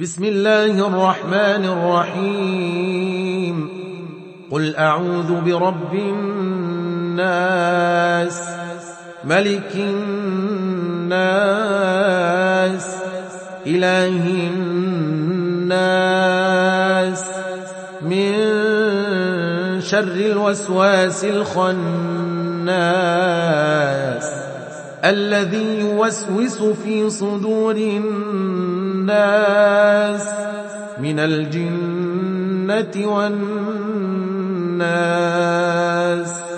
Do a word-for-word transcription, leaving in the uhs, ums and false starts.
بسم الله الرحمن الرحيم قل أعوذ برب الناس ملك الناس إله الناس من شر الوسواس الخناس الذي يوسوس في صدور الناس من الجنة والناس.